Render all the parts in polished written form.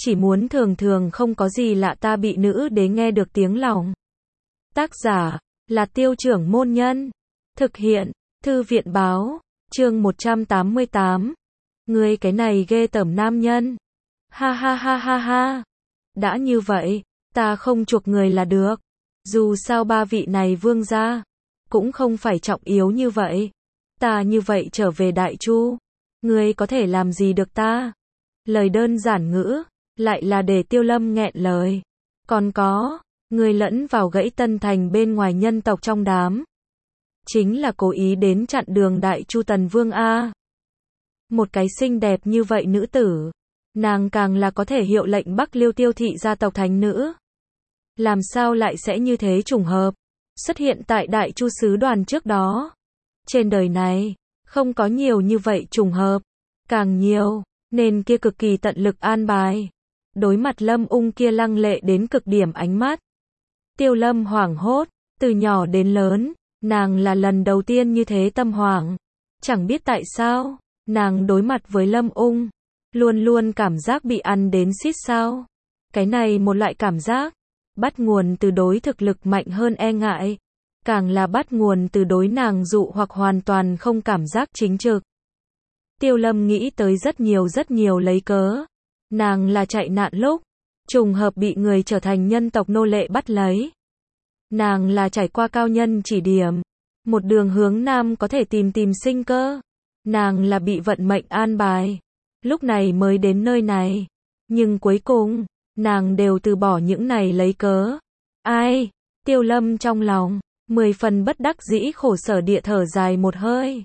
chỉ muốn thường thường không có gì lạ ta bị nữ đế nghe được tiếng lòng. Tác giả là Tiêu Trưởng Môn Nhân. Thực hiện Thư viện Báo. Chương 188. Ngươi cái này ghê tởm nam nhân. Ha ha ha ha ha. Đã như vậy, ta không chuộc người là được. Dù sao ba vị này vương gia cũng không phải trọng yếu như vậy. Ta như vậy trở về Đại Chu, ngươi có thể làm gì được ta? Lời đơn giản ngữ, lại là để Tiêu Lâm nghẹn lời. Còn có, ngươi lẫn vào gãy Tân Thành bên ngoài nhân tộc trong đám. Chính là cố ý đến chặn đường Đại Chu Tần Vương A. Một cái xinh đẹp như vậy nữ tử, nàng càng là có thể hiệu lệnh Bắc Liêu Tiêu thị gia tộc thánh nữ. Làm sao lại sẽ như thế trùng hợp, xuất hiện tại Đại Chu sứ đoàn trước đó. Trên đời này, không có nhiều như vậy trùng hợp, càng nhiều, nên kia cực kỳ tận lực an bài. Đối mặt Lâm Ung kia lăng lệ đến cực điểm ánh mắt, Tiêu Lâm hoảng hốt, từ nhỏ đến lớn, nàng là lần đầu tiên như thế tâm hoảng. Chẳng biết tại sao, nàng đối mặt với Lâm Ung, luôn luôn cảm giác bị ăn đến xít sao. Cái này một loại cảm giác, bắt nguồn từ đối thực lực mạnh hơn e ngại, càng là bắt nguồn từ đối nàng dụ hoặc hoàn toàn không cảm giác chính trực. Tiêu Lâm nghĩ tới rất nhiều lấy cớ. Nàng là chạy nạn lúc, trùng hợp bị người trở thành nhân tộc nô lệ bắt lấy. Nàng là trải qua cao nhân chỉ điểm, một đường hướng nam có thể tìm sinh cơ. Nàng là bị vận mệnh an bài, lúc này mới đến nơi này. Nhưng cuối cùng, nàng đều từ bỏ những này lấy cớ. Ai? Tiêu Lâm trong lòng 10 phần bất đắc dĩ khổ sở địa thở dài một hơi.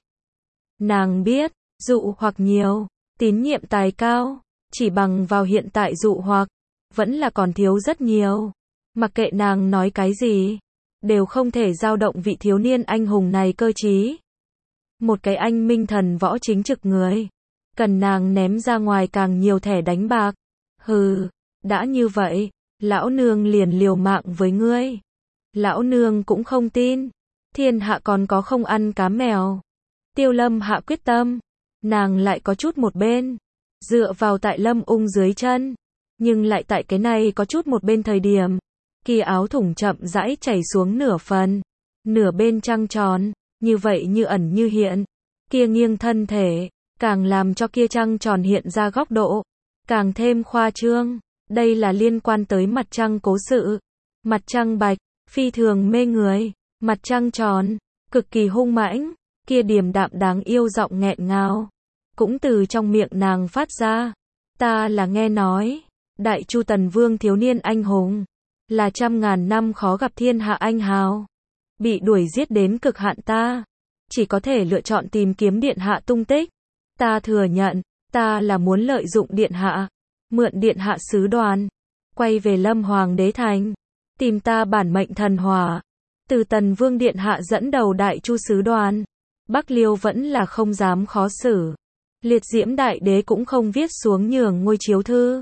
Nàng biết, dụ hoặc nhiều, tín nhiệm tài cao, chỉ bằng vào hiện tại dụ hoặc, vẫn là còn thiếu rất nhiều. Mặc kệ nàng nói cái gì, đều không thể dao động vị thiếu niên anh hùng này cơ trí. Một cái anh minh thần võ chính trực người, cần nàng ném ra ngoài càng nhiều thẻ đánh bạc. Hừ, đã như vậy, lão nương liền liều mạng với ngươi. Lão nương cũng không tin, thiên hạ còn có không ăn cá mèo. Tiêu Lâm hạ quyết tâm, nàng lại có chút một bên, dựa vào tại Lâm Ung dưới chân, nhưng lại tại cái này có chút một bên thời điểm, kia áo thủng chậm rãi chảy xuống nửa phần, nửa bên trăng tròn, như vậy như ẩn như hiện, kia nghiêng thân thể, càng làm cho kia trăng tròn hiện ra góc độ, càng thêm khoa trương. Đây là liên quan tới mặt trăng cố sự. Mặt trăng bạch, phi thường mê người, mặt trăng tròn, cực kỳ hung mãnh, kia điềm đạm đáng yêu giọng nghẹn ngào, cũng từ trong miệng nàng phát ra. Ta là nghe nói, Đại Chu Tần Vương thiếu niên anh hùng, là trăm ngàn năm khó gặp thiên hạ anh hào, bị đuổi giết đến cực hạn, ta chỉ có thể lựa chọn tìm kiếm điện hạ tung tích. Ta thừa nhận, ta là muốn lợi dụng điện hạ, mượn điện hạ sứ đoàn, quay về Lâm Hoàng đế thành, tìm ta bản mệnh thần hỏa. Từ Tần Vương điện hạ dẫn đầu Đại Chu sứ đoàn, Bắc Liêu vẫn là không dám khó xử. Liệt Diễm đại đế cũng không viết xuống nhường ngôi chiếu thư.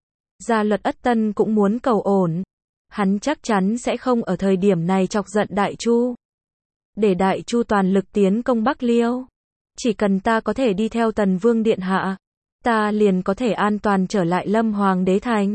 Gia Luật Ất Tân cũng muốn cầu ổn. Hắn chắc chắn sẽ không ở thời điểm này chọc giận Đại Chu. Để Đại Chu toàn lực tiến công Bắc Liêu. Chỉ cần ta có thể đi theo Tần Vương điện hạ, ta liền có thể an toàn trở lại Lâm Hoàng đế thành.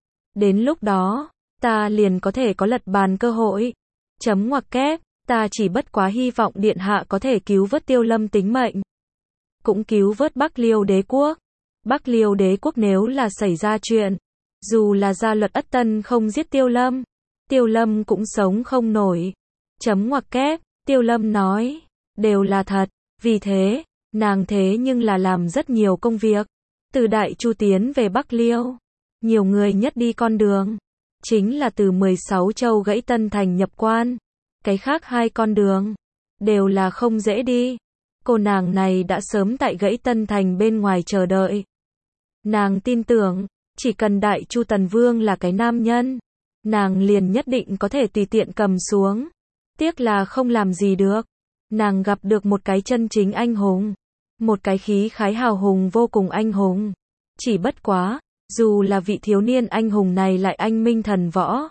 Đến lúc đó, ta liền có thể có lật bàn cơ hội. Chấm ngoặc kép, ta chỉ bất quá hy vọng điện hạ có thể cứu vớt Tiêu Lâm tính mệnh, cũng cứu vớt Bắc Liêu đế quốc. Bắc Liêu đế quốc nếu là xảy ra chuyện, dù là Gia Luật Ất Tân không giết Tiêu Lâm cũng sống không nổi. Chấm ngoặc kép, Tiêu Lâm nói, đều là thật. Vì thế, nàng thế nhưng là làm rất nhiều công việc. Từ Đại Chu tiến về Bắc Liêu, nhiều người nhất đi con đường, chính là từ 16 châu gãy Tân Thành nhập quan. Cái khác hai con đường, đều là không dễ đi. Cô nàng này đã sớm tại gãy Tân Thành bên ngoài chờ đợi. Nàng tin tưởng, chỉ cần Đại Chu Tần Vương là cái nam nhân, nàng liền nhất định có thể tùy tiện cầm xuống. Tiếc là không làm gì được. Nàng gặp được một cái chân chính anh hùng, một cái khí khái hào hùng vô cùng anh hùng. Chỉ bất quá, dù là vị thiếu niên anh hùng này lại anh minh thần võ,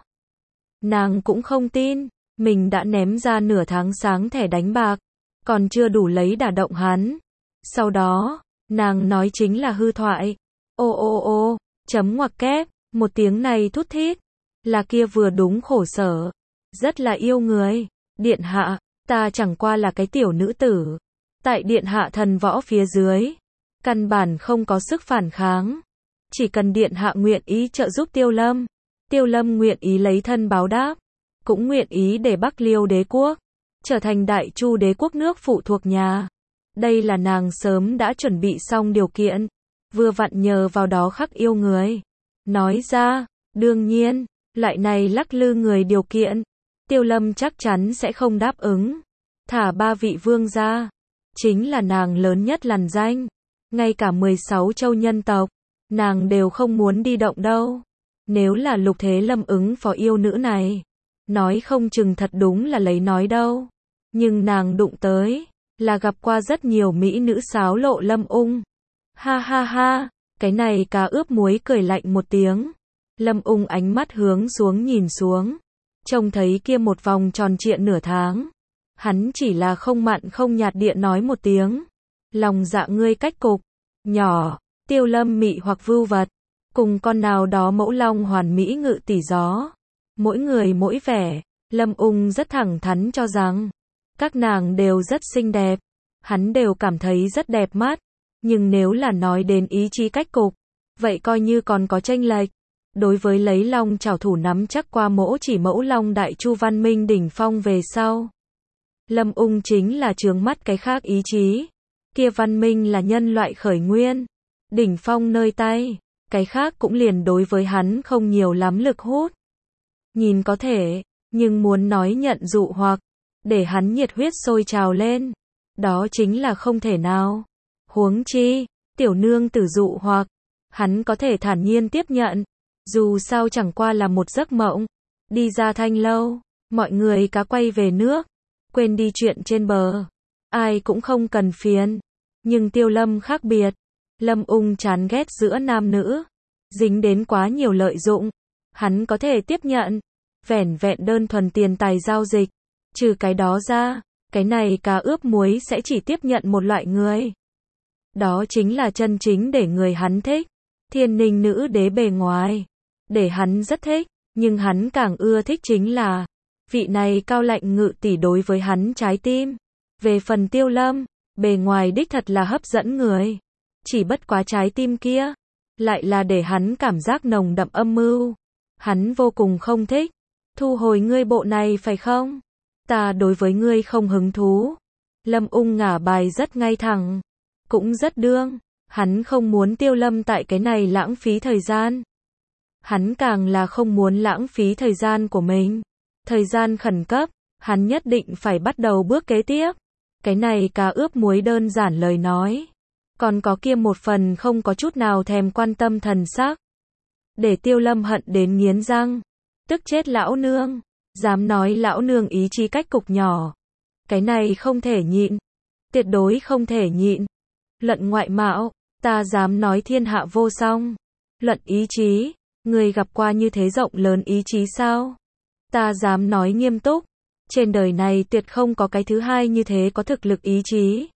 nàng cũng không tin, mình đã ném ra nửa tháng sáng thẻ đánh bạc, còn chưa đủ lấy đả động hắn. Sau đó, nàng nói chính là hư thoại. Ô ô ô, Chấm ngoặc kép, một tiếng này thút thít, là kia vừa đúng khổ sở, rất là yêu người. Điện hạ, ta chẳng qua là cái tiểu nữ tử, tại điện hạ thần võ phía dưới, căn bản không có sức phản kháng. Chỉ cần điện hạ nguyện ý trợ giúp Tiêu Lâm nguyện ý lấy thân báo đáp, cũng nguyện ý để Bắc Liêu đế quốc trở thành Đại Chu đế quốc nước phụ thuộc nhà. Đây là nàng sớm đã chuẩn bị xong điều kiện, vừa vặn nhờ vào đó khắc yêu người. Nói ra, đương nhiên, loại này lắc lư người điều kiện, Tiêu Lâm chắc chắn sẽ không đáp ứng. Thả 3 vị vương gia, chính là nàng lớn nhất lằn danh, ngay cả 16 châu nhân tộc, nàng đều không muốn đi động đâu. Nếu là Lục Thế Lâm ứng phó yêu nữ này, nói không chừng thật đúng là lấy nói đâu. Nhưng nàng đụng tới, là gặp qua rất nhiều mỹ nữ xáo lộ Lâm Ung. Ha ha ha, cái này cá ướp muối cười lạnh một tiếng. Lâm Ung ánh mắt hướng xuống nhìn xuống, trông thấy kia một vòng tròn trịa nửa tháng. Hắn chỉ là không mặn không nhạt điện nói một tiếng. Lòng dạ ngươi cách cục, nhỏ, Tiêu Lâm mị hoặc vưu vật, cùng con nào đó mẫu long hoàn mỹ ngự tỷ gió. Mỗi người mỗi vẻ, Lâm Ung rất thẳng thắn cho rằng, các nàng đều rất xinh đẹp, hắn đều cảm thấy rất đẹp mắt. Nhưng nếu là nói đến ý chí cách cục, vậy coi như còn có chênh lệch. Đối với lấy long trảo thủ nắm chắc qua chỉ mẫu long Đại Chu văn minh đỉnh phong về sau, Lâm Ung chính là chướng mắt cái khác ý chí. Kia văn minh là nhân loại khởi nguyên, đỉnh phong nơi tay, cái khác cũng liền đối với hắn không nhiều lắm lực hút. Nhìn có thể, nhưng muốn nói nhận dụ hoặc để hắn nhiệt huyết sôi trào lên, đó chính là không thể nào. Huống chi, tiểu nương tử dụ hoặc, hắn có thể thản nhiên tiếp nhận, dù sao chẳng qua là một giấc mộng. Đi ra thanh lâu, mọi người cá quay về nước, quên đi chuyện trên bờ, ai cũng không cần phiền. Nhưng Tiêu Lâm khác biệt, Lâm Ung chán ghét giữa nam nữ, dính đến quá nhiều lợi dụng, hắn có thể tiếp nhận, vẻn vẹn đơn thuần tiền tài giao dịch. Trừ cái đó ra, cái này cá ướp muối sẽ chỉ tiếp nhận một loại người. Đó chính là chân chính để người hắn thích. Thiên Ninh nữ đế bề ngoài, để hắn rất thích, nhưng hắn càng ưa thích chính là vị này cao lạnh ngự tỷ đối với hắn trái tim. Về phần Tiêu Lâm, bề ngoài đích thật là hấp dẫn người, chỉ bất quá trái tim kia lại là để hắn cảm giác nồng đậm âm mưu. Hắn vô cùng không thích. Thu hồi ngươi bộ này phải không? Ta đối với ngươi không hứng thú. Lâm Ung ngả bài rất ngay thẳng, cũng rất đương. Hắn không muốn Tiêu Lâm tại cái này lãng phí thời gian. Hắn càng là không muốn lãng phí thời gian của mình. Thời gian khẩn cấp, hắn nhất định phải bắt đầu bước kế tiếp. Cái này cá ướp muối đơn giản lời nói, còn có kia một phần không có chút nào thèm quan tâm thần sắc, để Tiêu Lâm hận đến nghiến răng. Tức chết lão nương, dám nói lão nương ý chí cách cục nhỏ. Cái này không thể nhịn, tuyệt đối không thể nhịn. Luận ngoại mạo, ta dám nói thiên hạ vô song. Luận ý chí, người gặp qua như thế rộng lớn ý chí sao? Ta dám nói nghiêm túc, trên đời này tuyệt không có cái thứ hai như thế có thực lực ý chí.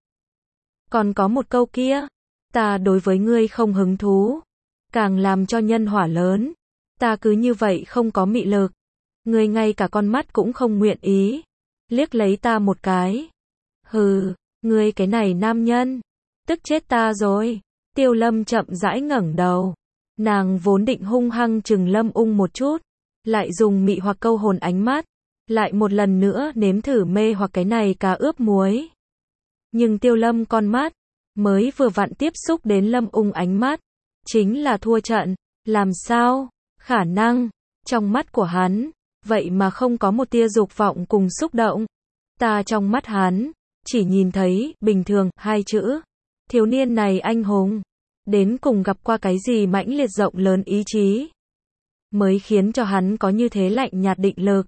Còn có một câu kia, ta đối với ngươi không hứng thú, càng làm cho nhân hỏa lớn. Ta cứ như vậy không có mị lực, ngươi ngay cả con mắt cũng không nguyện ý liếc lấy ta một cái. Hừ, ngươi cái này nam nhân, tức chết ta rồi. Tiêu Lâm chậm rãi ngẩng đầu, nàng vốn định hung hăng chừng Lâm Ung một chút, lại dùng mị hoặc câu hồn ánh mắt, lại một lần nữa nếm thử mê hoặc cái này cá ướp muối. Nhưng Tiêu Lâm con mắt, mới vừa vặn tiếp xúc đến Lâm Ung ánh mắt, chính là thua trận. Làm sao? Khả năng, trong mắt của hắn, vậy mà không có một tia dục vọng cùng xúc động. Ta trong mắt hắn, chỉ nhìn thấy, bình thường, hai chữ. Thiếu niên này anh hùng, đến cùng gặp qua cái gì mãnh liệt rộng lớn ý chí, mới khiến cho hắn có như thế lạnh nhạt định lực.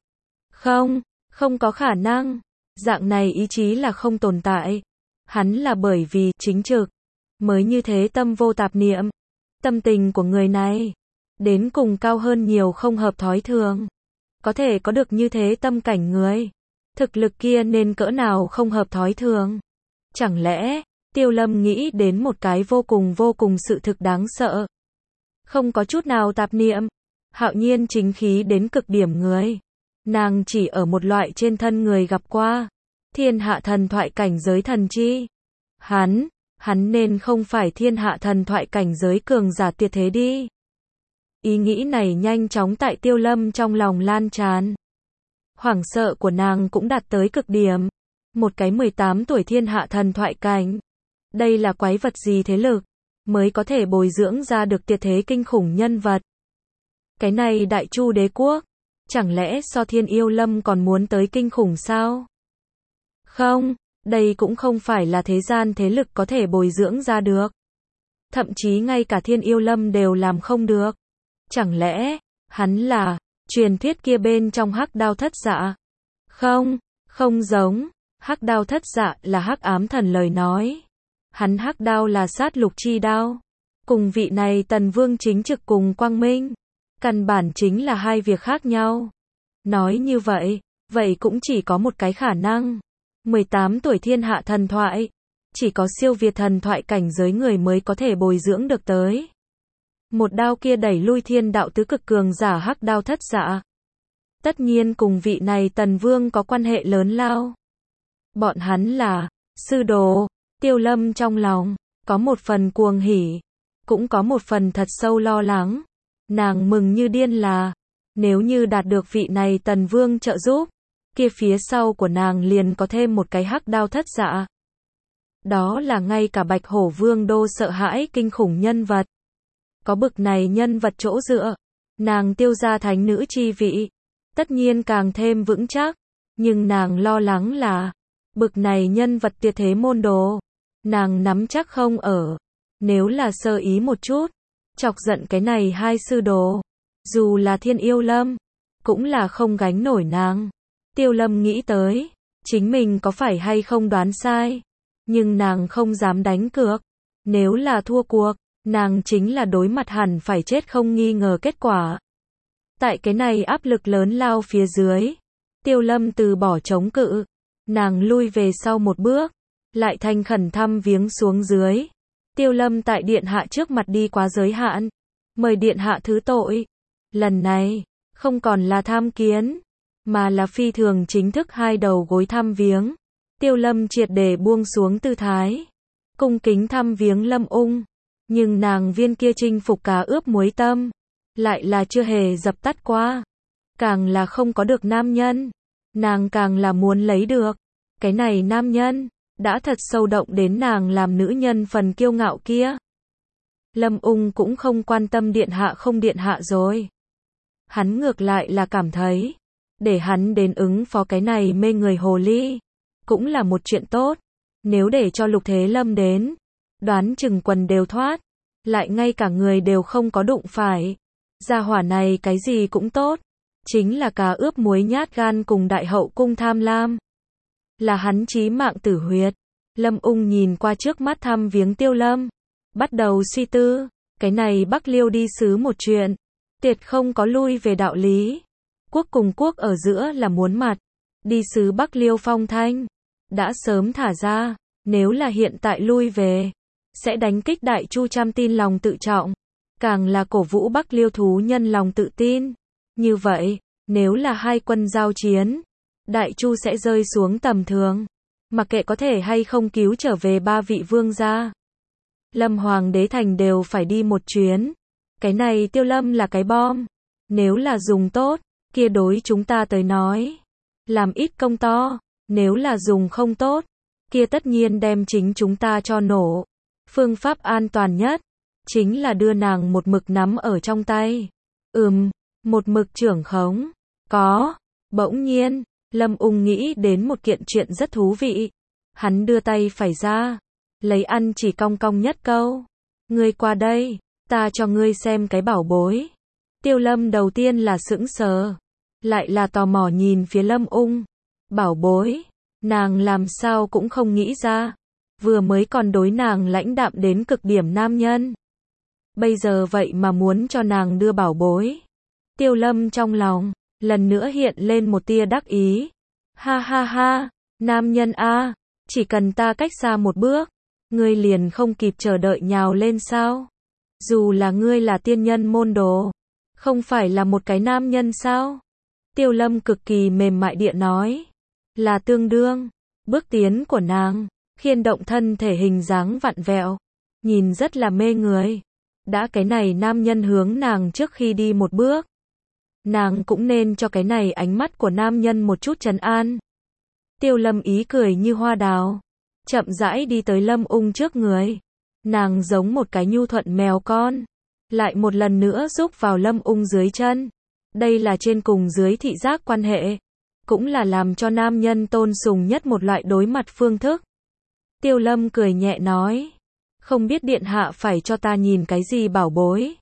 Không có khả năng. Dạng này ý chí là không tồn tại. Hắn là bởi vì chính trực, mới như thế tâm vô tạp niệm. Tâm tình của người này, đến cùng cao hơn nhiều không hợp thói thường. Có thể có được như thế tâm cảnh người, thực lực kia nên cỡ nào không hợp thói thường. Chẳng lẽ, Tiêu Lâm nghĩ đến một cái vô cùng sự thực đáng sợ. không có chút nào tạp niệm, hạo nhiên chính khí đến cực điểm người. Nàng chỉ ở một loại trên thân người gặp qua, thiên hạ thần thoại cảnh giới thần chi. Hắn nên không phải thiên hạ thần thoại cảnh giới cường giả tuyệt thế đi. Ý nghĩ này nhanh chóng tại Tiêu Lâm trong lòng lan tràn. Hoảng sợ của nàng cũng đạt tới cực điểm. Một cái 18 tuổi thiên hạ thần thoại cảnh. Đây là quái vật gì thế lực, mới có thể bồi dưỡng ra được tuyệt thế kinh khủng nhân vật. Cái này Đại Chu đế quốc, chẳng lẽ so Thiên Yêu Lâm còn muốn tới kinh khủng sao? Không, đây cũng không phải là thế gian thế lực có thể bồi dưỡng ra được. Thậm chí ngay cả Thiên Yêu Lâm đều làm không được. Chẳng lẽ, hắn là truyền thuyết kia bên trong Hắc Đao Thất Dạ? Không giống, Hắc Đao Thất Dạ là Hắc Ám Thần lời nói. Hắn Hắc Đao là sát lục chi đao. Cùng vị này Tần Vương chính trực cùng quang minh, căn bản chính là hai việc khác nhau. Nói như vậy cũng chỉ có một cái khả năng. 18 tuổi thiên hạ thần thoại, chỉ có siêu việt thần thoại cảnh giới người mới có thể bồi dưỡng được tới. Một đao kia đẩy lui thiên đạo tứ cực cường giả Hắc Đao Thất Dạ. Tất nhiên cùng vị này Tần Vương có quan hệ lớn lao. Bọn hắn là sư đồ. Tiêu Lâm trong lòng có một phần cuồng hỉ, cũng có một phần thật sâu lo lắng. Nàng mừng như điên là, nếu như đạt được vị này Tần Vương trợ giúp, kia phía sau của nàng liền có thêm một cái Hắc Đao Thất Dạ. Đó là ngay cả Bạch Hổ Vương đô sợ hãi kinh khủng nhân vật. Có bực này nhân vật chỗ dựa, nàng Tiêu gia thánh nữ chi vị, tất nhiên càng thêm vững chắc. Nhưng nàng lo lắng là, bực này nhân vật tuyệt thế môn đồ, nàng nắm chắc không ở. Nếu là sơ ý một chút, chọc giận cái này hai sư đồ, dù là Thiên Yêu Lâm, cũng là không gánh nổi nàng. Tiêu Lâm nghĩ tới, chính mình có phải hay không đoán sai, nhưng nàng không dám đánh cược. Nếu là thua cuộc, nàng chính là đối mặt hẳn phải chết không nghi ngờ kết quả. Tại cái này áp lực lớn lao phía dưới, Tiêu Lâm từ bỏ chống cự, nàng lui về sau một bước, lại thành khẩn thăm viếng xuống dưới. Tiêu Lâm tại điện hạ trước mặt đi quá giới hạn, mời điện hạ thứ tội. Lần này, không còn là tham kiến, mà là phi thường chính thức hai đầu gối thăm viếng. Tiêu Lâm triệt để buông xuống tư thái, cung kính thăm viếng Lâm Ung. Nhưng nàng viên kia chinh phục cá ướp muối tâm, lại là chưa hề dập tắt qua. Càng là không có được nam nhân, nàng càng là muốn lấy được. Cái này nam nhân, đã thật sâu động đến nàng làm nữ nhân phần kiêu ngạo kia. Lâm Ung cũng không quan tâm điện hạ không điện hạ rồi. Hắn ngược lại là cảm thấy, để hắn đến ứng phó cái này mê người hồ ly, cũng là một chuyện tốt. Nếu để cho Lục Thế Lâm đến, đoán chừng quần đều thoát, lại ngay cả người đều không có đụng phải. Gia hỏa này cái gì cũng tốt, chính là cá ướp muối nhát gan cùng đại hậu cung tham lam. Là hắn chí mạng tử huyệt. Lâm Ung nhìn qua trước mắt thăm viếng Tiêu Lâm, bắt đầu suy tư, cái này Bắc Liêu đi sứ một chuyện, tuyệt không có lui về đạo lý. Quốc cùng quốc ở giữa là muốn mặt, đi sứ Bắc Liêu phong thanh, đã sớm thả ra, nếu là hiện tại lui về, sẽ đánh kích Đại Chu trăm tin lòng tự trọng, càng là cổ vũ Bắc Liêu thú nhân lòng tự tin. Như vậy, nếu là hai quân giao chiến, Đại Chu sẽ rơi xuống tầm thường, mặc kệ có thể hay không cứu trở về ba vị vương gia. Lâm Hoàng đế thành đều phải đi một chuyến. Cái này Tiêu Lâm là cái bom, nếu là dùng tốt, kia đối chúng ta tới nói, làm ít công to, nếu là dùng không tốt, kia tất nhiên đem chính chúng ta cho nổ. Phương pháp an toàn nhất, chính là đưa nàng một mực nắm ở trong tay. Một mực trưởng khống. Bỗng nhiên, Lâm Ung nghĩ đến một kiện chuyện rất thú vị. Hắn đưa tay phải ra, lấy ăn chỉ cong cong nhất câu. Ngươi qua đây, ta cho ngươi xem cái bảo bối. Tiêu Lâm đầu tiên là sững sờ, lại là tò mò nhìn phía Lâm Ung. Bảo bối, nàng làm sao cũng không nghĩ ra. Vừa mới còn đối nàng lãnh đạm đến cực điểm nam nhân, bây giờ vậy mà muốn cho nàng đưa bảo bối. Tiêu Lâm trong lòng lần nữa hiện lên một tia đắc ý. Ha ha ha, nam nhân a, chỉ cần ta cách xa một bước, ngươi liền không kịp chờ đợi nhào lên sao? Dù là ngươi là tiên nhân môn đồ, không phải là một cái nam nhân sao? Tiêu Lâm cực kỳ mềm mại địa nói. Là tương đương. Bước tiến của nàng, khiên động thân thể hình dáng vặn vẹo, nhìn rất là mê người. Đã cái này nam nhân hướng nàng trước khi đi một bước, nàng cũng nên cho cái này ánh mắt của nam nhân một chút trấn an. Tiêu Lâm ý cười như hoa đào, chậm rãi đi tới Lâm Ung trước người. Nàng giống một cái nhu thuận mèo con, lại một lần nữa giúp vào Lâm Ung dưới chân. Đây là trên cùng dưới thị giác quan hệ, cũng là làm cho nam nhân tôn sùng nhất một loại đối mặt phương thức. Tiêu Lâm cười nhẹ nói, không biết điện hạ phải cho ta nhìn cái gì bảo bối.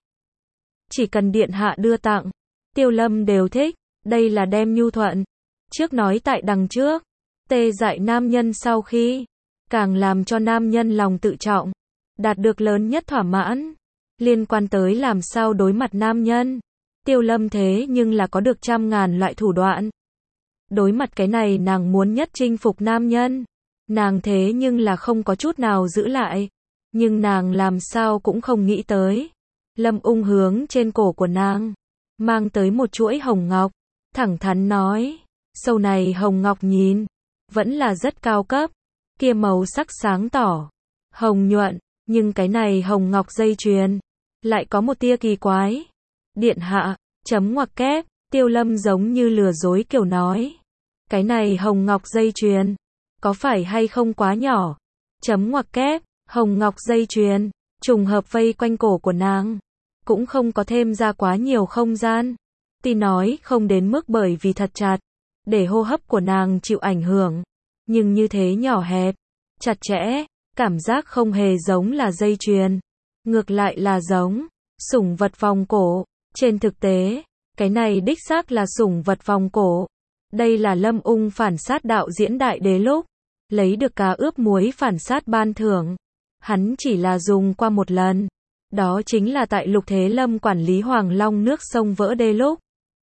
Chỉ cần điện hạ đưa tặng, Tiêu Lâm đều thích, đây là đem nhu thuận. Trước nói tại đằng trước, tê dại nam nhân sau khi, càng làm cho nam nhân lòng tự trọng, đạt được lớn nhất thỏa mãn. Liên quan tới làm sao đối mặt nam nhân, Tiêu Lâm thế nhưng là có được trăm ngàn loại thủ đoạn. Đối mặt cái này nàng muốn nhất chinh phục nam nhân, nàng thế nhưng là không có chút nào giữ lại. Nhưng nàng làm sao cũng không nghĩ tới. Lâm Ung hướng trên cổ của nàng, mang tới một chuỗi hồng ngọc, thẳng thắn nói, sâu này hồng ngọc nhìn, vẫn là rất cao cấp, kia màu sắc sáng tỏ, hồng nhuận, nhưng cái này hồng ngọc dây chuyền, lại có một tia kỳ quái. Điện hạ, chấm ngoặc kép, Tiêu Lâm giống như lừa dối kiểu nói. Cái này hồng ngọc dây chuyền, có phải hay không quá nhỏ? Chấm ngoặc kép, hồng ngọc dây chuyền, trùng hợp vây quanh cổ của nàng, cũng không có thêm ra quá nhiều không gian. Tuy nói không đến mức bởi vì thật chặt, để hô hấp của nàng chịu ảnh hưởng, nhưng như thế nhỏ hẹp, chặt chẽ, cảm giác không hề giống là dây chuyền, ngược lại là giống sủng vật vòng cổ. Trên thực tế, cái này đích xác là sủng vật vòng cổ. Đây là Lâm Ung phản sát đạo diễn đại đế lúc lấy được cá ướp muối phản sát ban thưởng. Hắn chỉ là dùng qua một lần, đó chính là tại Lục Thế Lâm quản lý Hoàng Long nước sông vỡ đê lúc.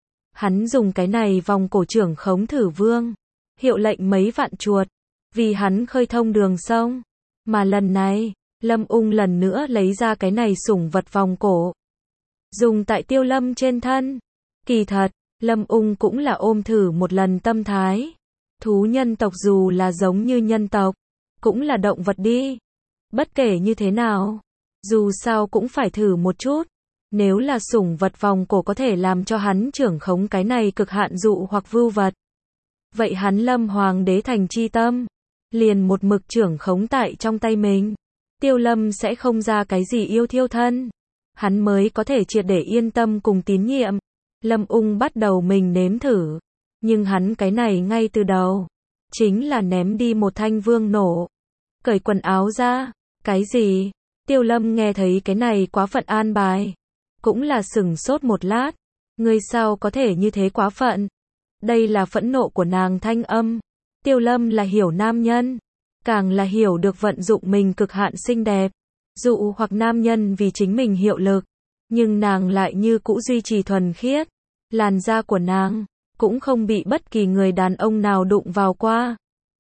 Hắn dùng cái này vòng cổ trưởng khống Thử Vương, hiệu lệnh mấy vạn chuột, vì hắn khơi thông đường sông. Mà lần này, Lâm Ung lần nữa lấy ra cái này sủng vật vòng cổ, dùng tại Tiêu Lâm trên thân. Kỳ thật, Lâm Ung cũng là ôm thử một lần tâm thái. Thú nhân tộc dù là giống như nhân tộc, cũng là động vật đi. Bất kể như thế nào, dù sao cũng phải thử một chút. Nếu là sủng vật vòng cổ có thể làm cho hắn trưởng khống cái này cực hạn dụ hoặc vưu vật, vậy hắn Lâm Hoàng đế thành chi tâm, liền một mực trưởng khống tại trong tay mình. Tiêu Lâm sẽ không ra cái gì yêu thiêu thân, hắn mới có thể triệt để yên tâm cùng tín nhiệm. Lâm Ung bắt đầu mình nếm thử, nhưng hắn cái này ngay từ đầu, chính là ném đi một thanh vương nổ. Cởi quần áo ra, cái gì? Tiêu Lâm nghe thấy cái này quá phận an bài, cũng là sửng sốt một lát. Ngươi sao có thể như thế quá phận? Đây là phẫn nộ của nàng thanh âm. Tiêu Lâm là hiểu nam nhân, càng là hiểu được vận dụng mình cực hạn xinh đẹp, dụ hoặc nam nhân vì chính mình hiệu lực. Nhưng nàng lại như cũ duy trì thuần khiết. Làn da của nàng cũng không bị bất kỳ người đàn ông nào đụng vào qua.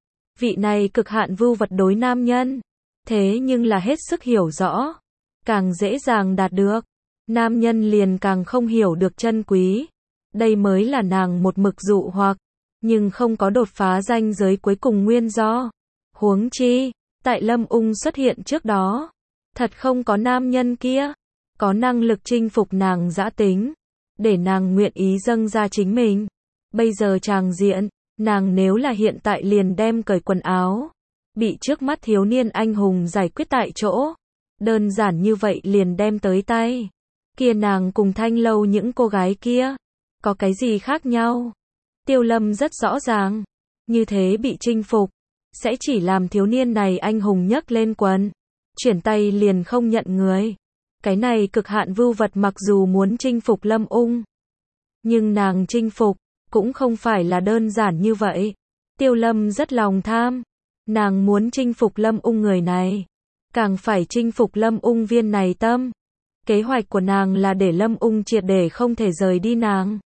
Vị này cực hạn vưu vật đối nam nhân, thế nhưng là hết sức hiểu rõ, càng dễ dàng đạt được, nam nhân liền càng không hiểu được chân quý. Đây mới là nàng một mực dụ hoặc, nhưng không có đột phá ranh giới cuối cùng nguyên do. Huống chi, tại Lâm Ung xuất hiện trước đó, thật không có nam nhân kia có năng lực chinh phục nàng dã tính, để nàng nguyện ý dâng ra chính mình. Bây giờ tràng diện, nàng nếu là hiện tại liền đem cởi quần áo, bị trước mắt thiếu niên anh hùng giải quyết tại chỗ, đơn giản như vậy liền đem tới tay, kia nàng cùng Thanh Lâu những cô gái kia, có cái gì khác nhau? Tiêu Lâm rất rõ ràng, như thế bị chinh phục, sẽ chỉ làm thiếu niên này anh hùng nhấc lên quần, chuyển tay liền không nhận người. Cái này cực hạn vưu vật mặc dù muốn chinh phục Lâm Ung, nhưng nàng chinh phục, cũng không phải là đơn giản như vậy. Tiêu Lâm rất lòng tham, nàng muốn chinh phục Lâm Ung người này, càng phải chinh phục Lâm Ung viên này tâm. Kế hoạch của nàng là để Lâm Ung triệt để không thể rời đi nàng.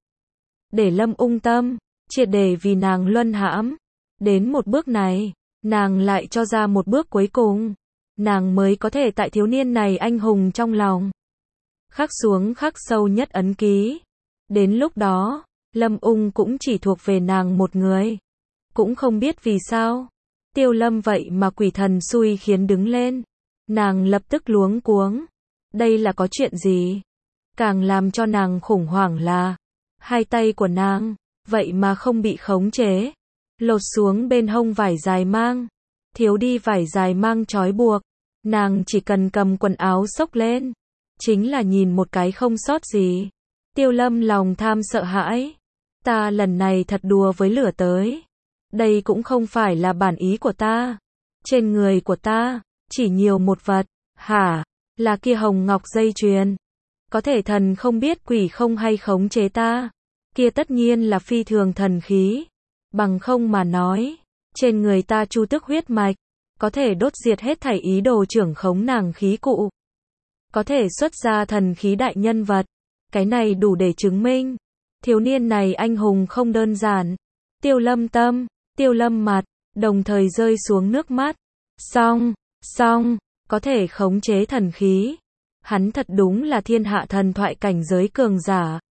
Để Lâm Ung tâm, triệt để vì nàng luân hãm. Đến một bước này, nàng lại cho ra một bước cuối cùng. Nàng mới có thể tại thiếu niên này anh hùng trong lòng, khắc xuống khắc sâu nhất ấn ký. Đến lúc đó, Lâm Ung cũng chỉ thuộc về nàng một người. Cũng không biết vì sao, Tiêu Lâm vậy mà quỷ thần xui khiến đứng lên. Nàng lập tức luống cuống. Đây là có chuyện gì? Càng làm cho nàng khủng hoảng là, hai tay của nàng, vậy mà không bị khống chế. Lột xuống bên hông vải dài mang, thiếu đi vải dài mang trói buộc. Nàng chỉ cần cầm quần áo xốc lên, chính là nhìn một cái không sót gì. Tiêu Lâm lòng tham sợ hãi. Ta lần này thật đùa với lửa tới. Đây cũng không phải là bản ý của ta. Trên người của ta, chỉ nhiều một vật. Hả? Là kia hồng ngọc dây chuyền. Có thể thần không biết quỷ không hay khống chế ta. Kia tất nhiên là phi thường thần khí. Bằng không mà nói, trên người ta chu tước huyết mạch, có thể đốt diệt hết thảy ý đồ trưởng khống nàng khí cụ. Có thể xuất ra thần khí đại nhân vật. Cái này đủ để chứng minh. Thiếu niên này anh hùng không đơn giản. Tiêu Lâm tâm, Tiêu Lâm mặt, đồng thời rơi xuống nước mắt. Xong, có thể khống chế thần khí. Hắn thật đúng là thiên hạ thần thoại cảnh giới cường giả.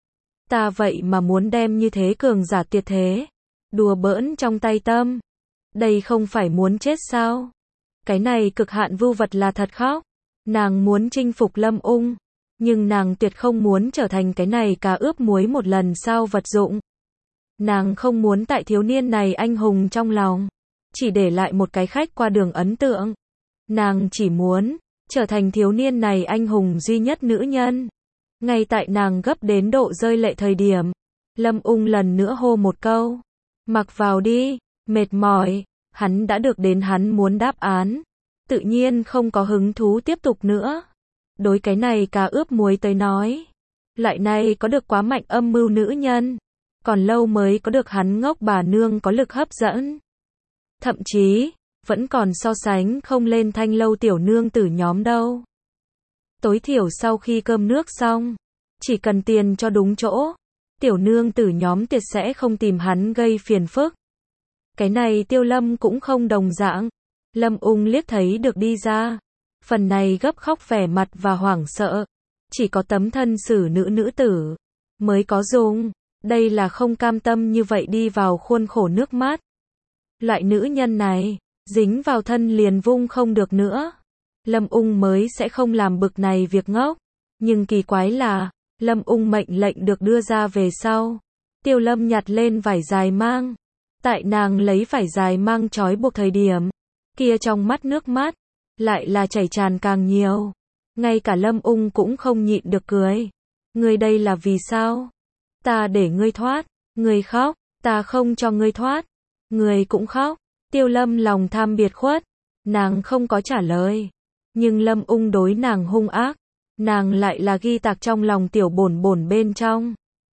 Ta vậy mà muốn đem như thế cường giả tuyệt thế. Đùa bỡn trong tay tâm. Đây không phải muốn chết sao? Cái này cực hạn vưu vật là thật khóc. Nàng muốn chinh phục Lâm Ung. Nhưng nàng tuyệt không muốn trở thành cái này cá ướp muối một lần sao vật dụng. Nàng không muốn tại thiếu niên này anh hùng trong lòng. Chỉ để lại một cái khách qua đường ấn tượng. Nàng chỉ muốn trở thành thiếu niên này anh hùng duy nhất nữ nhân. Ngay tại nàng gấp đến độ rơi lệ thời điểm, Lâm Ung lần nữa hô một câu. Mặc vào đi, mệt mỏi. Hắn đã được đến hắn muốn đáp án. Tự nhiên không có hứng thú tiếp tục nữa. Đối cái này cá ướp muối tới nói. Loại này có được quá mạnh âm mưu nữ nhân. Còn lâu mới có được hắn ngốc bà nương có lực hấp dẫn. Thậm chí, vẫn còn so sánh không lên thanh lâu tiểu nương tử nhóm đâu. Tối thiểu sau khi cơm nước xong, chỉ cần tiền cho đúng chỗ, tiểu nương tử nhóm tuyệt sẽ không tìm hắn gây phiền phức. Cái này Tiêu Lâm cũng không đồng dạng. Lâm Ung liếc thấy được đi ra. Phần này gấp khóc vẻ mặt và hoảng sợ. Chỉ có tấm thân xử nữ tử mới có dùng. Đây là không cam tâm như vậy đi vào khuôn khổ nước mắt. Loại nữ nhân này, dính vào thân liền vung không được nữa. Lâm Ung mới sẽ không làm bực này việc ngốc. Nhưng kỳ quái là, Lâm Ung mệnh lệnh được đưa ra về sau. Tiêu Lâm nhặt lên vải dài mang. Tại nàng lấy vải dài mang trói buộc thời điểm, kia trong mắt nước mắt, lại là chảy tràn càng nhiều. Ngay cả Lâm Ung cũng không nhịn được cười. Ngươi đây là vì sao? Ta để ngươi thoát, ngươi khóc, ta không cho ngươi thoát. Ngươi cũng khóc. Tiêu Lâm lòng tham biệt khuất. Nàng không có trả lời. Nhưng Lâm Ung đối nàng hung ác. Nàng lại là ghi tạc trong lòng tiểu bổn bổn bên trong.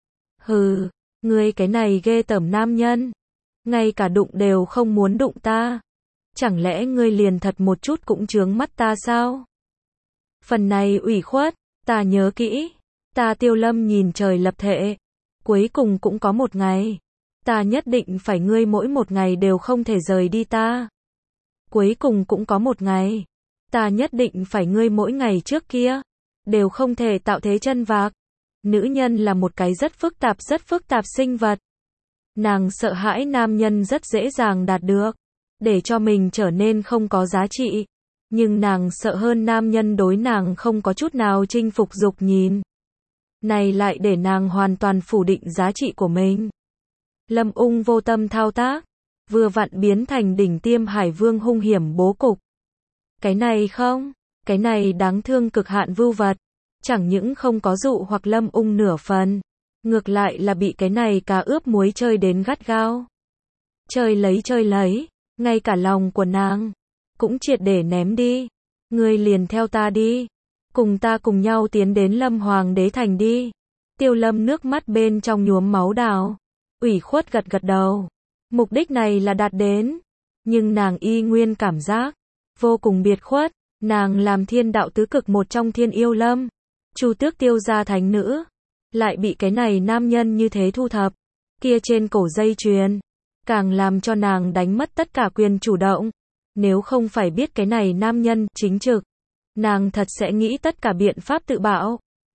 Hừ, ngươi cái này ghê tởm nam nhân. Ngay cả đụng đều không muốn đụng ta. Chẳng lẽ ngươi liền thật một chút cũng chướng mắt ta sao? Phần này ủy khuất, ta nhớ kỹ. Ta Tiêu Lâm nhìn trời lập thệ. Cuối cùng cũng có một ngày. Ta nhất định phải ngươi mỗi một ngày đều không thể rời đi ta. Cuối cùng cũng có một ngày. Ta nhất định phải ngươi mỗi ngày trước kia. Đều không thể tạo thế chân vạc. Nữ nhân là một cái rất phức tạp sinh vật. Nàng sợ hãi nam nhân rất dễ dàng đạt được. Để cho mình trở nên không có giá trị. Nhưng nàng sợ hơn nam nhân đối nàng không có chút nào chinh phục dục nhìn. Này lại để nàng hoàn toàn phủ định giá trị của mình. Lâm Ung vô tâm thao tác. Vừa vặn biến thành đỉnh tiêm hải vương hung hiểm bố cục. Cái này không. Cái này đáng thương cực hạn vưu vật. Chẳng những không có dụ hoặc Lâm Ung nửa phần. Ngược lại là bị cái này cá ướp muối chơi đến gắt gao. Chơi lấy. Ngay cả lòng của nàng cũng triệt để ném đi. Ngươi liền theo ta đi. Cùng ta cùng nhau tiến đến Lâm Hoàng đế thành đi. Tiêu Lâm nước mắt bên trong nhuốm máu đào. Ủy khuất gật đầu. Mục đích này là đạt đến. Nhưng nàng y nguyên cảm giác vô cùng biệt khuất. Nàng làm thiên đạo tứ cực một trong thiên yêu lâm. Chu tước Tiêu gia thánh nữ. Lại bị cái này nam nhân như thế thu thập. Kia trên cổ dây chuyền. Càng làm cho nàng đánh mất tất cả quyền chủ động. Nếu không phải biết cái này nam nhân chính trực. Nàng thật sẽ nghĩ tất cả biện pháp tự bảo.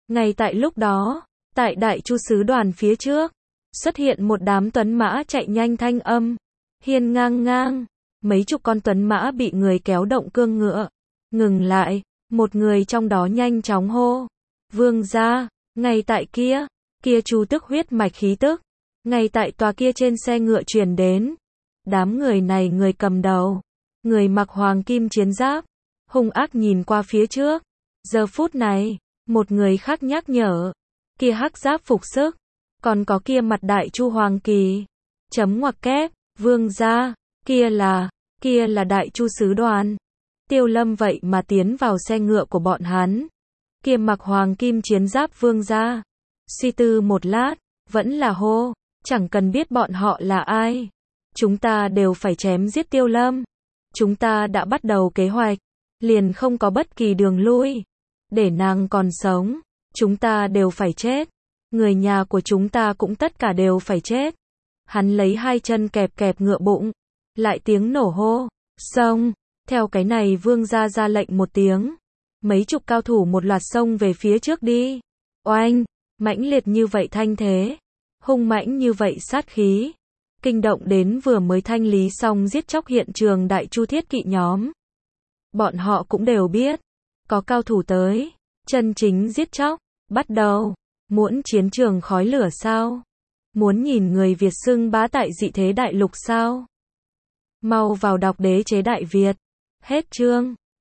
Ngay tại lúc đó, tại Đại Chu sứ đoàn phía trước, xuất hiện một đám tuấn mã chạy nhanh thanh âm, hiên ngang ngang, mấy chục con tuấn mã bị người kéo động cương ngựa, ngừng lại, một người trong đó nhanh chóng hô, vương gia, ngay tại kia, kia chu tức huyết mạch khí tức, ngay tại tòa kia trên xe ngựa truyền đến, đám người này người cầm đầu, người mặc hoàng kim chiến giáp, hung ác nhìn qua phía trước, giờ phút này, một người khác nhắc nhở, kia hắc giáp phục sức, còn có kia mặt Đại Chu hoàng kỳ, chấm ngoặc kép, vương gia, kia là Đại Chu sứ đoàn. Tiêu Lâm vậy mà tiến vào xe ngựa của bọn hắn, kia mặc hoàng kim chiến giáp vương gia, suy tư một lát, vẫn là hô, chẳng cần biết bọn họ là ai, chúng ta đều phải chém giết Tiêu Lâm, chúng ta đã bắt đầu kế hoạch, liền không có bất kỳ đường lui, để nàng còn sống, chúng ta đều phải chết, người nhà của chúng ta cũng tất cả đều phải chết. Hắn lấy hai chân kẹp kẹp ngựa bụng, lại tiếng nổ hô, xông, theo cái này vương gia ra lệnh một tiếng, mấy chục cao thủ một loạt xông về phía trước đi, oanh, mãnh liệt như vậy thanh thế, hung mãnh như vậy sát khí, kinh động đến vừa mới thanh lý xong giết chóc hiện trường Đại Chu thiết kỵ nhóm. Bọn họ cũng đều biết, có cao thủ tới, chân chính giết chóc, bắt đầu, muốn chiến trường khói lửa sao? Muốn nhìn người Việt xưng bá tại dị thế đại lục sao? Mau vào đọc Đế chế Đại Việt. Hết chương.